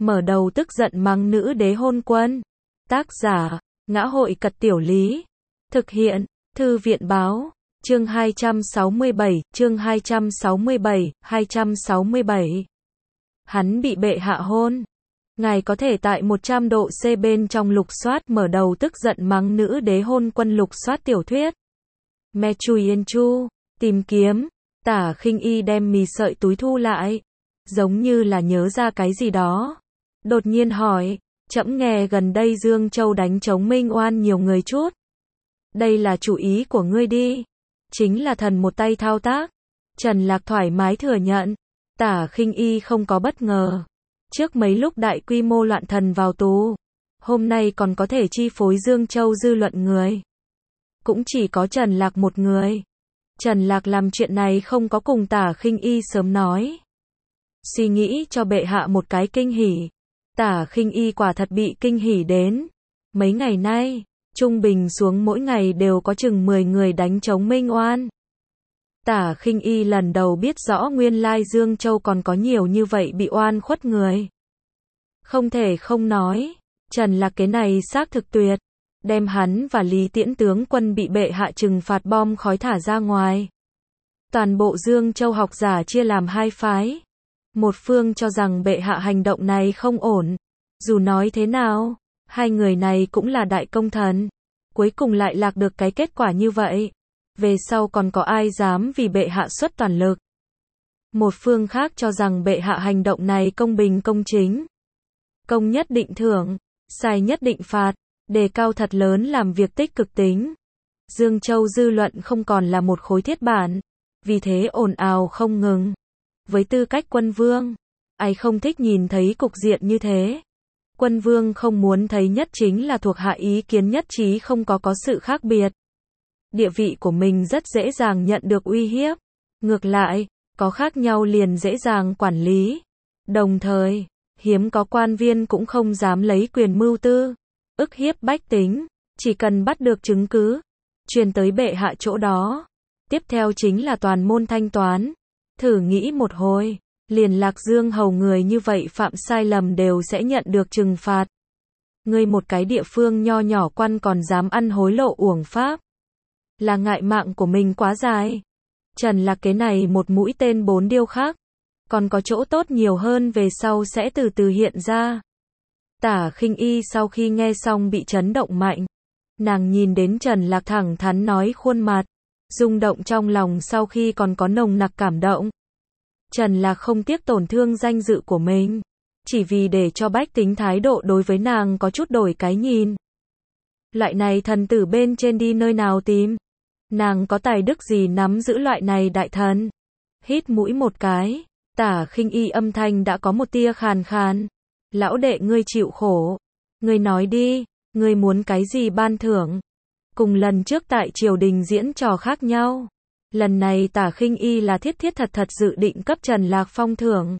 mở đầu tức giận mắng nữ đế hôn quân. Tác giả, Ngã hội Cật Tiểu Lý. Thực hiện, Thư viện báo. Chương 267, chương 267. Hắn bị bệ hạ hôn. Ngài có thể tại 100 độ C bên trong lục soát mở đầu tức giận mắng nữ đế hôn quân lục soát tiểu thuyết. Me Chui Yên Chu, tìm kiếm, Tả Khinh Y đem mì sợi túi thu lại. Giống như là nhớ ra cái gì đó. Đột nhiên hỏi, trẫm nghe gần đây Dương Châu đánh chống Minh Oan nhiều người chút. Đây là chủ ý của ngươi đi. Chính là thần một tay thao tác. Trần Lạc thoải mái thừa nhận. Tả Khinh Y không có bất ngờ. Trước mấy lúc đại quy mô loạn thần vào tù, hôm nay còn có thể chi phối Dương Châu dư luận người. Cũng chỉ có Trần Lạc một người. Trần Lạc làm chuyện này không có cùng Tả Khinh Y sớm nói. Suy nghĩ cho bệ hạ một cái kinh hỉ. Tả Khinh Y quả thật bị kinh hỉ đến. Mấy ngày nay, trung bình xuống mỗi ngày đều có chừng 10 người đánh chống Minh Oan. Tả Khinh Y lần đầu biết rõ nguyên lai Dương Châu còn có nhiều như vậy bị oan khuất người. Không thể không nói, Trần Lạc cái này xác thực tuyệt. Đem hắn và Lý Tiễn tướng quân bị bệ hạ trừng phạt bom khói thả ra ngoài. Toàn bộ Dương Châu học giả chia làm hai phái. Một phương cho rằng bệ hạ hành động này không ổn. Dù nói thế nào, hai người này cũng là đại công thần. Cuối cùng lại lạc được cái kết quả như vậy. Về sau còn có ai dám vì bệ hạ xuất toàn lực. Một phương khác cho rằng bệ hạ hành động này công bình công chính. Công nhất định thưởng, sai nhất định phạt, đề cao thật lớn làm việc tích cực tính. Dương Châu dư luận không còn là một khối thiết bản, vì thế ồn ào không ngừng. Với tư cách quân vương, ai không thích nhìn thấy cục diện như thế. Quân vương không muốn thấy nhất chính là thuộc hạ ý kiến nhất trí không có sự khác biệt. Địa vị của mình rất dễ dàng nhận được uy hiếp. Ngược lại, có khác nhau liền dễ dàng quản lý. Đồng thời, hiếm có quan viên cũng không dám lấy quyền mưu tư, ức hiếp bách tính, chỉ cần bắt được chứng cứ, truyền tới bệ hạ chỗ đó. Tiếp theo chính là toàn môn thanh toán. Thử nghĩ một hồi, liền Lạc Dương hầu người như vậy phạm sai lầm đều sẽ nhận được trừng phạt. Ngươi một cái địa phương nho nhỏ quan còn dám ăn hối lộ uổng pháp. Là ngại mạng của mình quá dài. Trần Lạc cái này một mũi tên 4 điêu khác. Còn có chỗ tốt nhiều hơn về sau sẽ từ từ hiện ra. Tả Khinh Y sau khi nghe xong bị chấn động mạnh. Nàng nhìn đến Trần Lạc thẳng thắn nói khuôn mặt. Rung động trong lòng sau khi còn có nồng nặc cảm động. Trần Lạc không tiếc tổn thương danh dự của mình. Chỉ vì để cho bách tính thái độ đối với nàng có chút đổi cái nhìn. Loại này thần tử bên trên đi nơi nào tìm. Nàng có tài đức gì nắm giữ loại này đại thần. Hít mũi một cái. Tả Khinh Y âm thanh đã có một tia khàn khàn. Lão đệ ngươi chịu khổ. Ngươi nói đi, ngươi muốn cái gì ban thưởng. Cùng lần trước tại triều đình diễn trò khác nhau. Lần này Tả Khinh Y là thiết thật dự định cấp Trần Lạc phong thưởng.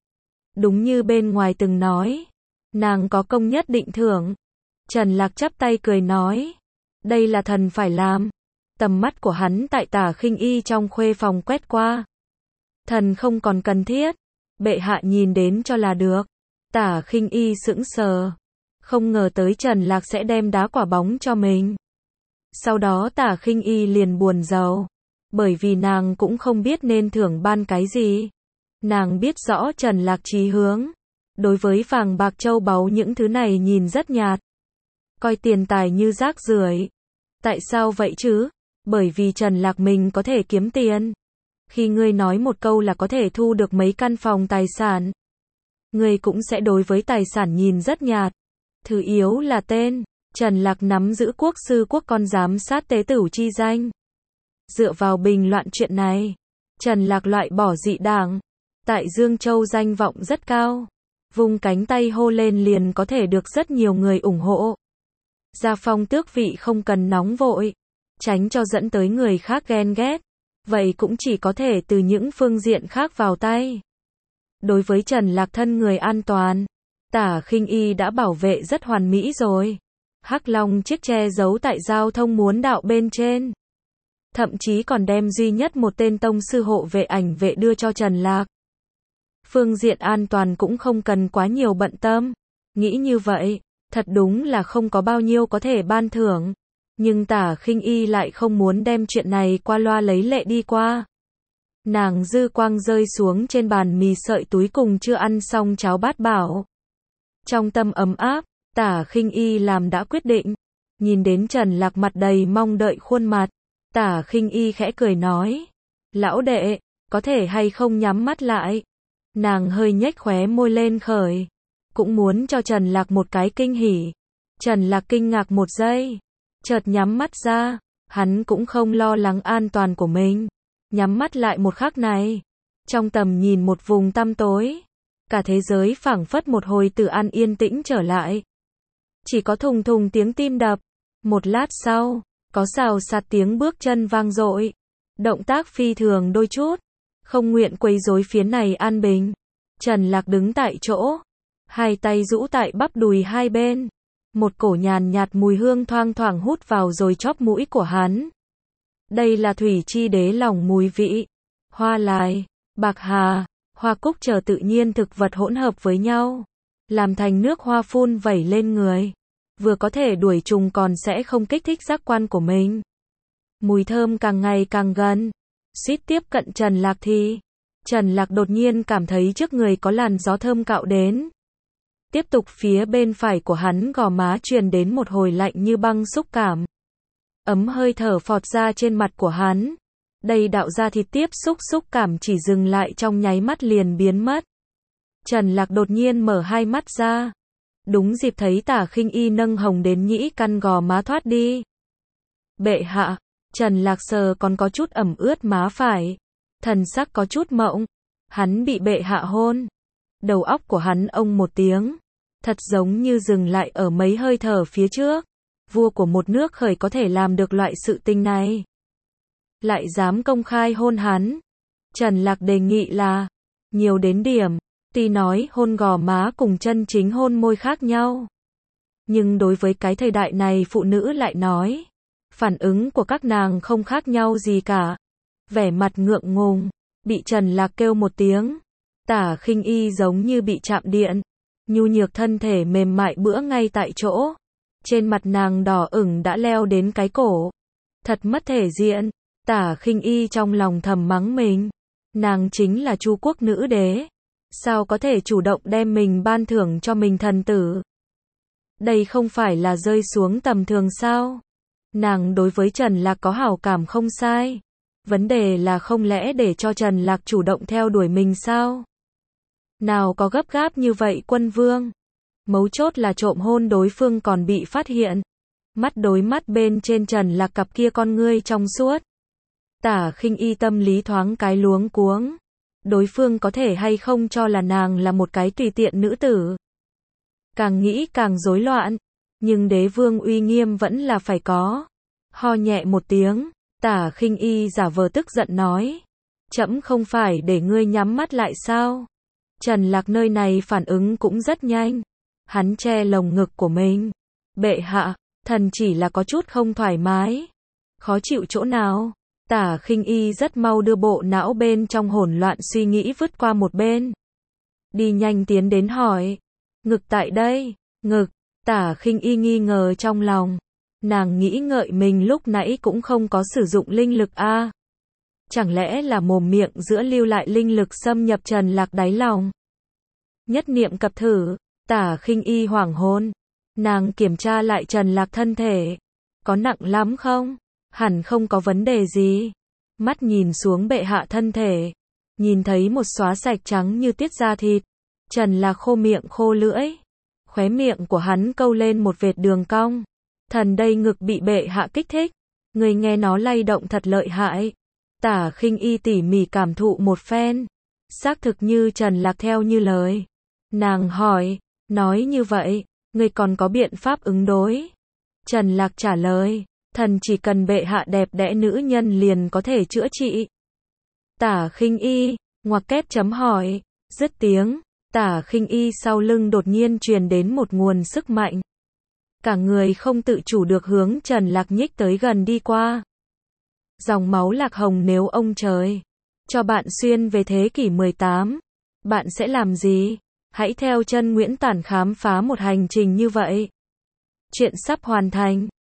Đúng như bên ngoài từng nói. Nàng có công nhất định thưởng. Trần Lạc chắp tay cười nói. Đây là thần phải làm. Tầm mắt của hắn tại Tả Khinh Y trong khuê phòng quét qua. Thần không còn cần thiết. Bệ hạ nhìn đến cho là được. Tả Khinh Y sững sờ. Không ngờ tới Trần Lạc sẽ đem đá quả bóng cho mình. Sau đó Tả Khinh Y liền buồn rầu. Bởi vì nàng cũng không biết nên thưởng ban cái gì. Nàng biết rõ Trần Lạc chí hướng. Đối với vàng bạc châu báu những thứ này nhìn rất nhạt. Coi tiền tài như rác rưởi. Tại sao vậy chứ? Bởi vì Trần Lạc mình có thể kiếm tiền. Khi ngươi nói một câu là có thể thu được mấy căn phòng tài sản. Ngươi cũng sẽ đối với tài sản nhìn rất nhạt. Thứ yếu là tên. Trần Lạc nắm giữ quốc sư quốc con giám sát tế tửu chi danh. Dựa vào bình loạn chuyện này, Trần Lạc loại bỏ dị đảng. Tại Dương Châu danh vọng rất cao. Vung cánh tay hô lên liền có thể được rất nhiều người ủng hộ. Gia phong tước vị không cần nóng vội. Tránh cho dẫn tới người khác ghen ghét. Vậy cũng chỉ có thể từ những phương diện khác vào tay. Đối với Trần Lạc thân người an toàn, Tả Khinh Y đã bảo vệ rất hoàn mỹ rồi. Hắc Long chiếc che giấu tại giao thông muốn đạo bên trên. Thậm chí còn đem duy nhất một tên tông sư hộ vệ ảnh vệ đưa cho Trần Lạc. Phương diện an toàn cũng không cần quá nhiều bận tâm. Nghĩ như vậy, thật đúng là không có bao nhiêu có thể ban thưởng. Nhưng Tả Khinh Y lại không muốn đem chuyện này qua loa lấy lệ đi qua. Nàng dư quang rơi xuống trên bàn mì sợi túi cùng chưa ăn xong cháo bát bảo. Trong tâm ấm áp, Tả Khinh Y làm đã quyết định. Nhìn đến Trần Lạc mặt đầy mong đợi khuôn mặt, Tả Khinh Y khẽ cười nói. Lão đệ, có thể hay không nhắm mắt lại? Nàng hơi nhếch khóe môi lên khởi. Cũng muốn cho Trần Lạc một cái kinh hỉ. Trần Lạc kinh ngạc một giây. Chợt nhắm mắt ra. Hắn cũng không lo lắng an toàn của mình. Nhắm mắt lại một khắc này. Trong tầm nhìn một vùng tăm tối. Cả thế giới phảng phất một hồi từ an yên tĩnh trở lại. Chỉ có thùng thùng tiếng tim đập. Một lát sau, có xào xạc tiếng bước chân vang dội. Động tác phi thường đôi chút. Không nguyện quấy rối phía này an bình. Trần Lạc đứng tại chỗ. Hai tay rũ tại bắp đùi hai bên. Một cổ nhàn nhạt mùi hương thoang thoảng hút vào rồi chóp mũi của hắn. Đây là thủy chi đế lòng mùi vị. Hoa lài, bạc hà, hoa cúc chờ tự nhiên thực vật hỗn hợp với nhau. Làm thành nước hoa phun vẩy lên người. Vừa có thể đuổi trùng còn sẽ không kích thích giác quan của mình. Mùi thơm càng ngày càng gần. Suýt tiếp cận Trần Lạc thì Trần Lạc đột nhiên cảm thấy trước người có làn gió thơm cạo đến. Tiếp tục phía bên phải của hắn gò má truyền đến một hồi lạnh như băng xúc cảm. Ấm hơi thở phọt ra trên mặt của hắn. Đây đạo ra thịt tiếp xúc cảm chỉ dừng lại trong nháy mắt liền biến mất. Trần Lạc đột nhiên mở hai mắt ra. Đúng dịp thấy Tả Khinh Y nâng hồng đến nhĩ căn gò má thoát đi. Bệ hạ, Trần Lạc sờ còn có chút ẩm ướt má phải. Thần sắc có chút mộng. Hắn bị bệ hạ hôn. Đầu óc của hắn ông một tiếng. Thật giống như dừng lại ở mấy hơi thở phía trước. Vua của một nước khởi có thể làm được loại sự tình này. Lại dám công khai hôn hắn. Trần Lạc đề nghị là nhiều đến điểm. Tuy nói hôn gò má cùng chân chính hôn môi khác nhau. Nhưng đối với cái thời đại này phụ nữ lại nói. Phản ứng của các nàng không khác nhau gì cả. Vẻ mặt ngượng ngùng. Bị Trần Lạc kêu một tiếng. Tả Khinh Y giống như bị chạm điện. Nhu nhược thân thể mềm mại bữa ngay tại chỗ. Trên mặt nàng đỏ ửng đã leo đến cái cổ. Thật mất thể diện. Tả Khinh Y trong lòng thầm mắng mình. Nàng chính là Chu quốc nữ đế. Sao có thể chủ động đem mình ban thưởng cho mình thần tử? Đây không phải là rơi xuống tầm thường sao? Nàng đối với Trần Lạc có hảo cảm không sai. Vấn đề là không lẽ để cho Trần Lạc chủ động theo đuổi mình sao? Nào có gấp gáp như vậy quân vương? Mấu chốt là trộm hôn đối phương còn bị phát hiện. Mắt đối mắt bên trên Trần Lạc cặp kia con ngươi trong suốt. Tả Khinh Y tâm lý thoáng cái luống cuống. Đối phương có thể hay không cho là nàng là một cái tùy tiện nữ tử. Càng nghĩ càng rối loạn. Nhưng đế vương uy nghiêm vẫn là phải có. Ho nhẹ một tiếng. Tả Khinh Y giả vờ tức giận nói. Trẫm không phải để ngươi nhắm mắt lại sao? Trần Lạc nơi này phản ứng cũng rất nhanh. Hắn che lồng ngực của mình. Bệ hạ, thần chỉ là có chút không thoải mái. Khó chịu chỗ nào? Tả Khinh Y rất mau đưa bộ não bên trong hỗn loạn suy nghĩ vứt qua một bên. Đi nhanh tiến đến hỏi. Ngực tại đây, ngực. Tả Khinh Y nghi ngờ trong lòng. Nàng nghĩ ngợi mình lúc nãy cũng không có sử dụng linh lực a. Chẳng lẽ là mồm miệng giữa lưu lại linh lực xâm nhập Trần Lạc đáy lòng? Nhất niệm cập thử, Tả Khinh Y hoảng hồn. Nàng kiểm tra lại Trần Lạc thân thể. Có nặng lắm không? Hẳn không có vấn đề gì. Mắt nhìn xuống bệ hạ thân thể. Nhìn thấy một xóa sạch trắng như tiết da thịt. Trần Lạc khô miệng khô lưỡi. Khóe miệng của hắn câu lên một vệt đường cong. Thần đây ngực bị bệ hạ kích thích. Người nghe nó lay động thật lợi hại. Tả Khinh Y tỉ mỉ cảm thụ một phen. Xác thực như Trần Lạc theo như lời. Nàng hỏi, nói như vậy, người còn có biện pháp ứng đối? Trần Lạc trả lời, thần chỉ cần bệ hạ đẹp đẽ nữ nhân liền có thể chữa trị. Tả Khinh Y, ngoặc kép chấm hỏi, dứt tiếng, Tả Khinh Y sau lưng đột nhiên truyền đến một nguồn sức mạnh. Cả người không tự chủ được hướng Trần Lạc nhích tới gần đi qua. Dòng máu lạc hồng nếu ông trời cho bạn xuyên về thế kỷ 18. Bạn sẽ làm gì? Hãy theo chân Nguyễn Tản khám phá một hành trình như vậy. Chuyện sắp hoàn thành.